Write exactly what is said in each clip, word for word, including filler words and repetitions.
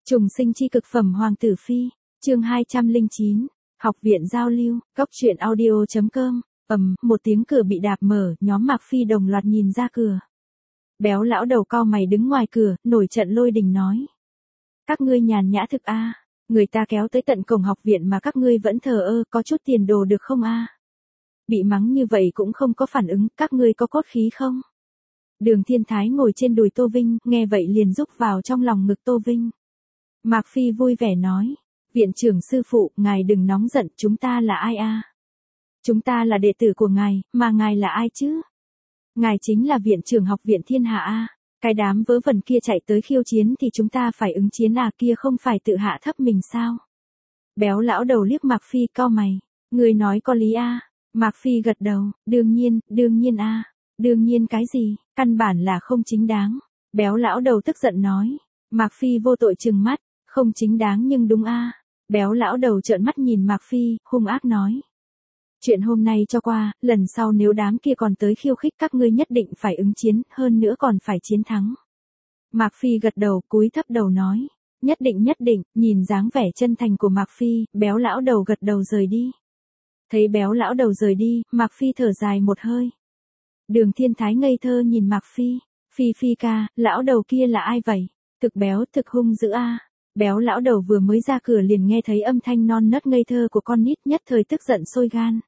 Trùng sinh chi cực phẩm Hoàng tử phi, chương hai trăm lẻ chín, học viện giao lưu, góc truyện audio chấm com, ầm, một tiếng cửa bị đạp mở, nhóm Mạc Phi đồng loạt nhìn ra cửa. Béo lão đầu cau mày đứng ngoài cửa, nổi trận lôi đình nói. Các ngươi nhàn nhã thực a, người ta kéo tới tận cổng học viện mà các ngươi vẫn thờ ơ, có chút tiền đồ được không a? Bị mắng như vậy cũng không có phản ứng, các ngươi có cốt khí không? Đường Thiên Thái ngồi trên đùi Tô Vinh, nghe vậy liền rúc vào trong lòng ngực Tô Vinh. Mạc Phi vui vẻ nói, viện trưởng sư phụ, ngài đừng nóng giận, chúng ta là ai a? Chúng ta là đệ tử của ngài, mà ngài là ai chứ? Ngài chính là viện trưởng học viện thiên hạ a. Cái đám vớ vẩn kia chạy tới khiêu chiến thì chúng ta phải ứng chiến à, kia không phải tự hạ thấp mình sao? Béo lão đầu liếc Mạc Phi cau mày, người nói có lý a. Mạc Phi gật đầu, đương nhiên, đương nhiên a. Đương nhiên cái gì, căn bản là không chính đáng. Béo lão đầu tức giận nói. Mạc Phi vô tội trừng mắt, không chính đáng nhưng đúng a. Béo lão đầu trợn mắt nhìn Mạc Phi, hung ác nói. Chuyện hôm nay cho qua, lần sau nếu đám kia còn tới khiêu khích các ngươi nhất định phải ứng chiến, hơn nữa còn phải chiến thắng. Mạc Phi gật đầu, cúi thấp đầu nói. Nhất định nhất định, nhìn dáng vẻ chân thành của Mạc Phi, béo lão đầu gật đầu rời đi. Thấy béo lão đầu rời đi, Mạc Phi thở dài một hơi. Đường Thiên Thái ngây thơ nhìn Mạc Phi. Phi Phi ca, lão đầu kia là ai vậy? Thực béo, thực hung dữ a. Béo lão đầu vừa mới ra cửa liền nghe thấy âm thanh non nớt ngây thơ của con nít, nhất thời tức giận sôi gan.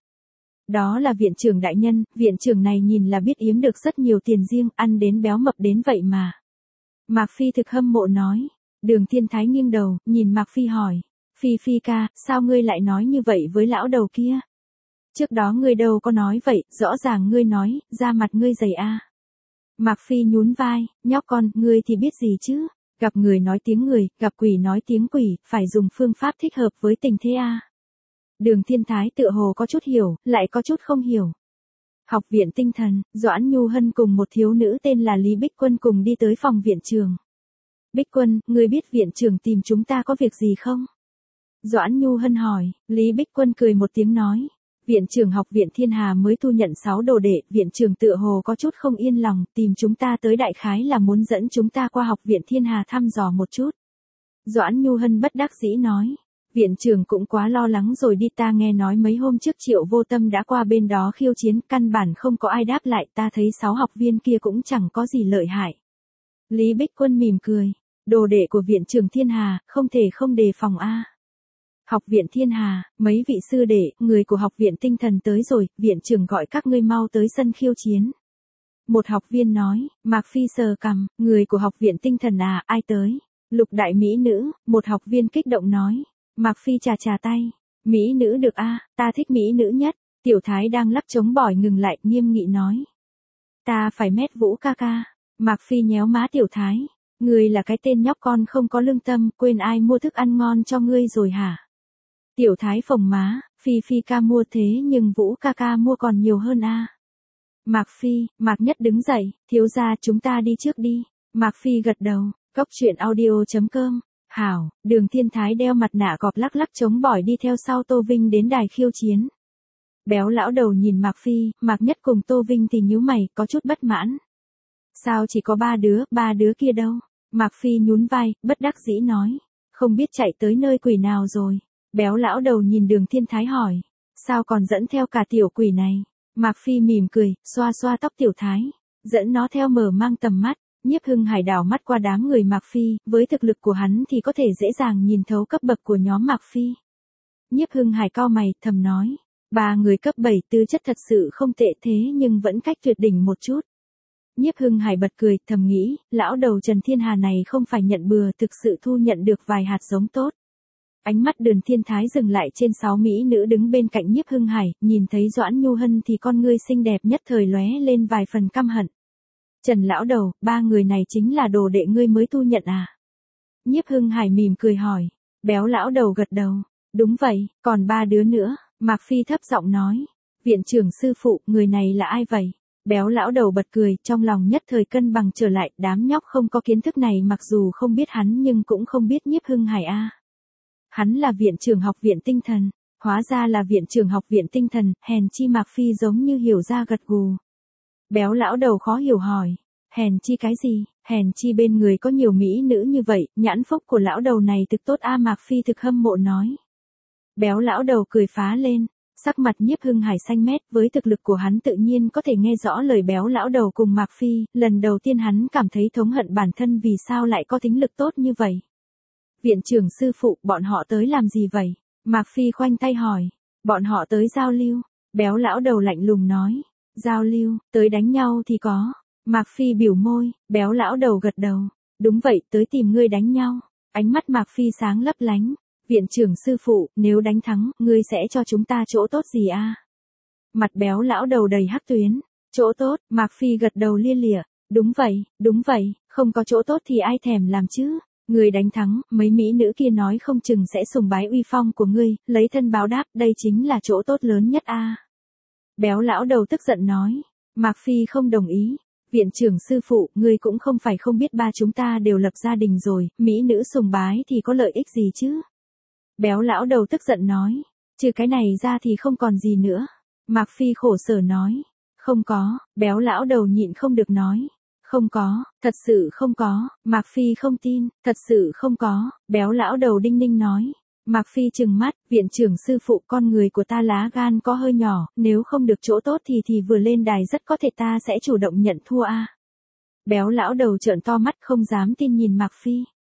Đó là viện trưởng đại nhân, viện trưởng này nhìn là biết yếm được rất nhiều tiền riêng, ăn đến béo mập đến vậy mà. Mạc Phi thực hâm mộ nói. Đường Thiên Thái nghiêng đầu, nhìn Mạc Phi hỏi. Phi Phi ca, sao ngươi lại nói như vậy với lão đầu kia? Trước đó ngươi đâu có nói vậy, rõ ràng ngươi nói, da mặt ngươi dày a. Mạc Phi nhún vai, nhóc con, ngươi thì biết gì chứ? Gặp người nói tiếng người, gặp quỷ nói tiếng quỷ, phải dùng phương pháp thích hợp với tình thế a. Đường Thiên Thái tựa hồ có chút hiểu, lại có chút không hiểu. Học viện tinh thần, Doãn Nhu Hân cùng một thiếu nữ tên là Lý Bích Quân cùng đi tới phòng viện trường. Bích Quân, ngươi biết viện trưởng tìm chúng ta có việc gì không? Doãn Nhu Hân hỏi, Lý Bích Quân cười một tiếng nói. Viện trưởng học viện thiên hà mới thu nhận sáu đồ đệ, viện trưởng tựa hồ có chút không yên lòng, tìm chúng ta tới đại khái là muốn dẫn chúng ta qua học viện thiên hà thăm dò một chút. Doãn Nhu Hân bất đắc dĩ nói, viện trưởng cũng quá lo lắng rồi đi, ta nghe nói mấy hôm trước Triệu Vô Tâm đã qua bên đó khiêu chiến, căn bản không có ai đáp lại, ta thấy sáu học viên kia cũng chẳng có gì lợi hại. Lý Bích Quân mỉm cười, đồ đệ của viện trưởng thiên hà, không thể không đề phòng a. Học viện thiên hà, mấy vị sư đệ, người của học viện tinh thần tới rồi, viện trưởng gọi các ngươi mau tới sân khiêu chiến. Một học viên nói, Mạc Phi sờ cằm, người của học viện tinh thần à, ai tới? Lục đại mỹ nữ, một học viên kích động nói. Mạc Phi chà chà tay, mỹ nữ được a, ta thích mỹ nữ nhất. Tiểu Thái đang lắc trống bỏi ngừng lại, nghiêm nghị nói. Ta phải mét Vũ ca ca. Mạc Phi nhéo má Tiểu Thái, người là cái tên nhóc con không có lương tâm, quên ai mua thức ăn ngon cho ngươi rồi hả? Tiểu Thái phồng má, Phi Phi ca mua thế nhưng Vũ ca ca mua còn nhiều hơn a. Mạc Phi, Mạc Nhất đứng dậy, thiếu gia chúng ta đi trước đi. Mạc Phi gật đầu, góc truyện audio chấm com. Hảo, Đường Thiên Thái đeo mặt nạ cọp lắc lắc chống bỏi đi theo sau Tô Vinh đến đài khiêu chiến. Béo lão đầu nhìn Mạc Phi, Mạc Nhất cùng Tô Vinh thì nhíu mày, có chút bất mãn. Sao chỉ có ba đứa, ba đứa kia đâu? Mạc Phi nhún vai, bất đắc dĩ nói. Không biết chạy tới nơi quỷ nào rồi. Béo lão đầu nhìn Đường Thiên Thái hỏi. Sao còn dẫn theo cả tiểu quỷ này? Mạc Phi mỉm cười, xoa xoa tóc Tiểu Thái. Dẫn nó theo mở mang tầm mắt. Nhiếp Hưng Hải đảo mắt qua đám người Mạc Phi, với thực lực của hắn thì có thể dễ dàng nhìn thấu cấp bậc của nhóm Mạc Phi. Nhiếp Hưng Hải cau mày, thầm nói. Ba người cấp bảy tư chất thật sự không tệ thế nhưng vẫn cách tuyệt đỉnh một chút. Nhiếp Hưng Hải bật cười, thầm nghĩ, lão đầu Trần Thiên Hà này không phải nhận bừa, thực sự thu nhận được vài hạt giống tốt. Ánh mắt Đường Thiên Thái dừng lại trên sáu mỹ nữ đứng bên cạnh Nhiếp Hưng Hải, nhìn thấy Doãn Nhu Hân thì con ngươi xinh đẹp nhất thời lóe lên vài phần căm hận. Trần lão đầu, ba người này chính là đồ đệ ngươi mới thu nhận à? Nhiếp Hưng Hải mỉm cười hỏi. Béo lão đầu gật đầu. Đúng vậy, còn ba đứa nữa. Mạc Phi thấp giọng nói. Viện trưởng sư phụ, người này là ai vậy? Béo lão đầu bật cười, trong lòng nhất thời cân bằng trở lại, đám nhóc không có kiến thức này mặc dù không biết hắn nhưng cũng không biết Nhiếp Hưng Hải a. Hắn là viện trưởng học viện tinh thần, hóa ra là viện trưởng học viện tinh thần, hèn chi Mạc Phi giống như hiểu ra gật gù. Béo lão đầu khó hiểu hỏi, Hèn chi cái gì, hèn chi bên người có nhiều mỹ nữ như vậy, nhãn phúc của lão đầu này thực tốt a. Mạc Phi thực hâm mộ nói. Béo lão đầu cười phá lên, sắc mặt Nhiếp Hưng Hải xanh mét, với thực lực của hắn tự nhiên có thể nghe rõ lời béo lão đầu cùng Mạc Phi, lần đầu tiên hắn cảm thấy thống hận bản thân vì sao lại có tính lực tốt như vậy. Viện trưởng sư phụ, bọn họ tới làm gì vậy? Mạc Phi khoanh tay hỏi. Bọn họ tới giao lưu, béo lão đầu lạnh lùng nói. Giao lưu, tới đánh nhau thì có. Mạc Phi biểu môi, béo lão đầu gật đầu. Đúng vậy, tới tìm ngươi đánh nhau. Ánh mắt Mạc Phi sáng lấp lánh. Viện trưởng sư phụ, nếu đánh thắng, ngươi sẽ cho chúng ta chỗ tốt gì a? Mặt béo lão đầu đầy hắc tuyến. Chỗ tốt, Mạc Phi gật đầu lia lịa. Đúng vậy, đúng vậy, không có chỗ tốt thì ai thèm làm chứ. Ngươi đánh thắng, mấy mỹ nữ kia nói không chừng sẽ sùng bái uy phong của ngươi, lấy thân báo đáp, đây chính là chỗ tốt lớn nhất a. Béo lão đầu tức giận nói. Mạc Phi không đồng ý. Viện trưởng sư phụ, ngươi cũng không phải không biết ba chúng ta đều lập gia đình rồi, mỹ nữ sùng bái thì có lợi ích gì chứ? Béo lão đầu tức giận nói. Trừ cái này ra thì không còn gì nữa. Mạc Phi khổ sở nói. Không có, béo lão đầu nhịn không được nói. Không có, thật sự không có. Mạc Phi không tin, thật sự không có. Béo lão đầu đinh ninh nói. Mạc Phi trừng mắt, viện trưởng sư phụ, con người của ta lá gan có hơi nhỏ, nếu không được chỗ tốt thì thì vừa lên đài rất có thể ta sẽ chủ động nhận thua a. Béo lão đầu trợn to mắt không dám tin nhìn Mạc Phi.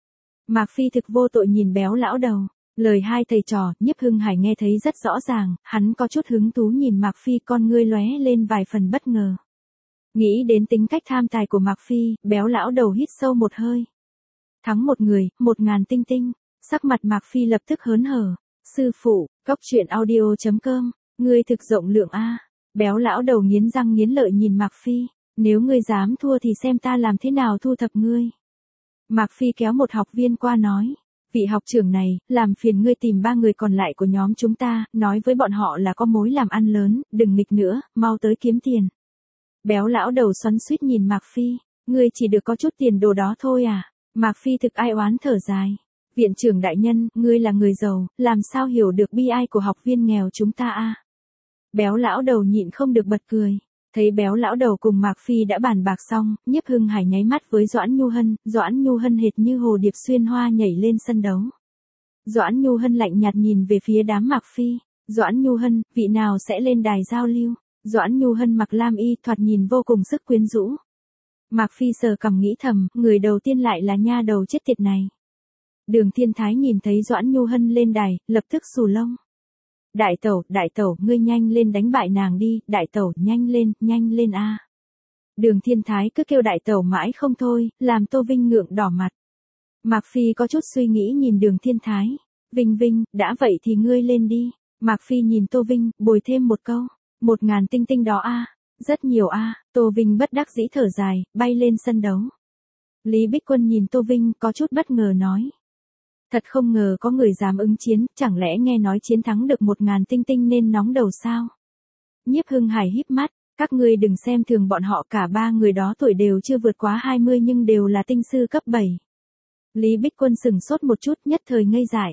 Mạc Phi thực vô tội nhìn béo lão đầu. Lời hai thầy trò, Nhiếp Hưng Hải nghe thấy rất rõ ràng, hắn có chút hứng thú nhìn Mạc Phi, con ngươi lóe lên vài phần bất ngờ. Nghĩ đến tính cách tham tài của Mạc Phi, béo lão đầu hít sâu một hơi. Thắng một người, một ngàn tinh tinh, sắc mặt Mạc Phi lập tức hớn hở. Sư phụ, cóc truyện audio chấm com, ngươi thực rộng lượng a. Béo lão đầu nghiến răng nghiến lợi nhìn Mạc Phi, nếu ngươi dám thua thì xem ta làm thế nào thu thập ngươi. Mạc Phi kéo một học viên qua nói. Vị học trưởng này, làm phiền ngươi tìm ba người còn lại của nhóm chúng ta, nói với bọn họ là có mối làm ăn lớn, đừng nghịch nữa, mau tới kiếm tiền. Béo lão đầu xoắn xuýt nhìn Mạc Phi, ngươi chỉ được có chút tiền đồ đó thôi à? Mạc Phi thực ai oán thở dài. Viện trưởng đại nhân, ngươi là người giàu, làm sao hiểu được bi ai của học viên nghèo chúng ta a? Béo lão đầu nhịn không được bật cười. Thấy béo lão đầu cùng Mạc Phi đã bàn bạc xong, Nhiếp Hưng Hải nháy mắt với Doãn Nhu Hân, Doãn Nhu Hân hệt như hồ điệp xuyên hoa nhảy lên sân đấu. Doãn Nhu Hân lạnh nhạt nhìn về phía đám Mạc Phi. Doãn Nhu Hân, vị nào sẽ lên đài giao lưu? Doãn Nhu Hân mặc lam y thoạt nhìn vô cùng sức quyến rũ. Mạc Phi sờ cằm nghĩ thầm, người đầu tiên lại là nha đầu chết tiệt này. Đường Thiên Thái nhìn thấy Doãn Nhu Hân lên đài, lập tức xù lông. Đại tẩu, đại tẩu, ngươi nhanh lên đánh bại nàng đi, đại tẩu, nhanh lên, nhanh lên a. Đường Thiên Thái cứ kêu đại tẩu mãi không thôi, làm Tô Vinh ngượng đỏ mặt. Mạc Phi có chút suy nghĩ nhìn Đường Thiên Thái. Vinh Vinh, đã vậy thì ngươi lên đi. Mạc Phi nhìn Tô Vinh, bồi thêm một câu. Một ngàn tinh tinh đó a, rất nhiều a. Tô Vinh bất đắc dĩ thở dài, bay lên sân đấu. Lý Bích Quân nhìn Tô Vinh có chút bất ngờ nói. Thật không ngờ có người dám ứng chiến, chẳng lẽ nghe nói chiến thắng được một ngàn tinh tinh nên nóng đầu sao? Nhiếp Hưng Hải híp mắt, các ngươi đừng xem thường bọn họ, cả ba người đó tuổi đều chưa vượt quá hai mươi nhưng đều là tinh sư cấp bảy. Lý Bích Quân sừng sốt một chút nhất thời ngây dại.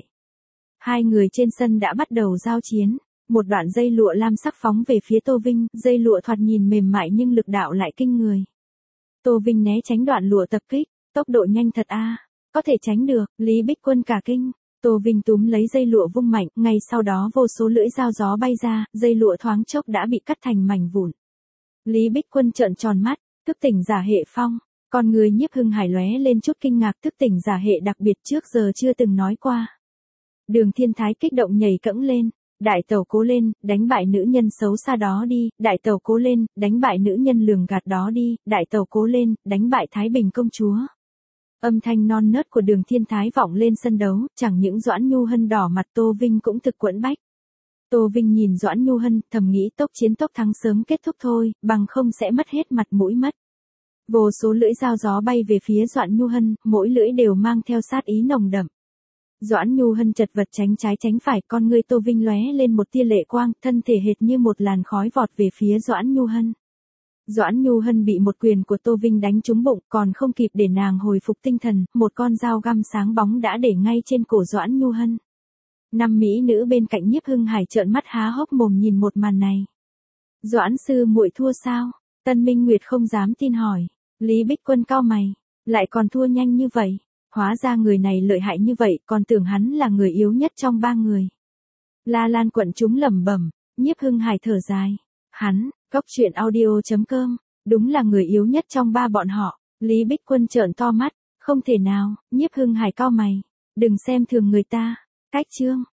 Hai người trên sân đã bắt đầu giao chiến, một đoạn dây lụa lam sắc phóng về phía Tô Vinh, dây lụa thoạt nhìn mềm mại nhưng lực đạo lại kinh người. Tô Vinh né tránh đoạn lụa tập kích, tốc độ nhanh thật a. Có thể tránh được, Lý Bích Quân cả kinh. Tô Vinh túm lấy dây lụa vung mạnh, ngay sau đó vô số lưỡi dao gió bay ra, dây lụa thoáng chốc đã bị cắt thành mảnh vụn. Lý Bích Quân trợn tròn mắt, thức tỉnh giả hệ phong, con người Nhiếp Hưng Hải lóe lên chút kinh ngạc, thức tỉnh giả hệ đặc biệt trước giờ chưa từng nói qua. Đường Thiên Thái kích động nhảy cẫng lên, đại tẩu cố lên, đánh bại nữ nhân xấu xa đó đi, đại tẩu cố lên, đánh bại nữ nhân lường gạt đó đi, đại tẩu cố lên, đánh bại Thái Bình công chúa. Âm thanh non nớt của Đường Thiên Thái vọng lên sân đấu, chẳng những Doãn Nhu Hân đỏ mặt, Tô Vinh cũng thực quẫn bách. Tô Vinh nhìn Doãn Nhu Hân, thầm nghĩ tốc chiến tốc thắng sớm kết thúc thôi, bằng không sẽ mất hết mặt mũi mất. Vô số lưỡi dao gió bay về phía Doãn Nhu Hân, mỗi lưỡi đều mang theo sát ý nồng đậm. Doãn Nhu Hân chật vật tránh trái tránh phải, con ngươi Tô Vinh lóe lên một tia lệ quang, thân thể hệt như một làn khói vọt về phía Doãn Nhu Hân. Doãn Nhu Hân bị một quyền của Tô Vinh đánh trúng bụng, còn không kịp để nàng hồi phục tinh thần, một con dao găm sáng bóng đã để ngay trên cổ Doãn Nhu Hân. Năm mỹ nữ bên cạnh Nhiếp Hưng Hải trợn mắt há hốc mồm nhìn một màn này. Doãn sư muội thua sao? Tân Minh Nguyệt không dám tin hỏi. Lý Bích Quân cau mày, lại còn thua nhanh như vậy, hóa ra người này lợi hại như vậy, còn tưởng hắn là người yếu nhất trong ba người. La Lan quận chúng lẩm bẩm, Nhiếp Hưng Hải thở dài, hắn, cốc truyện audio chấm com, đúng là người yếu nhất trong ba bọn họ. Lý Bích Quân trợn to mắt, không thể nào, Nhiếp Hưng Hải cau mày, đừng xem thường người ta, cách chương.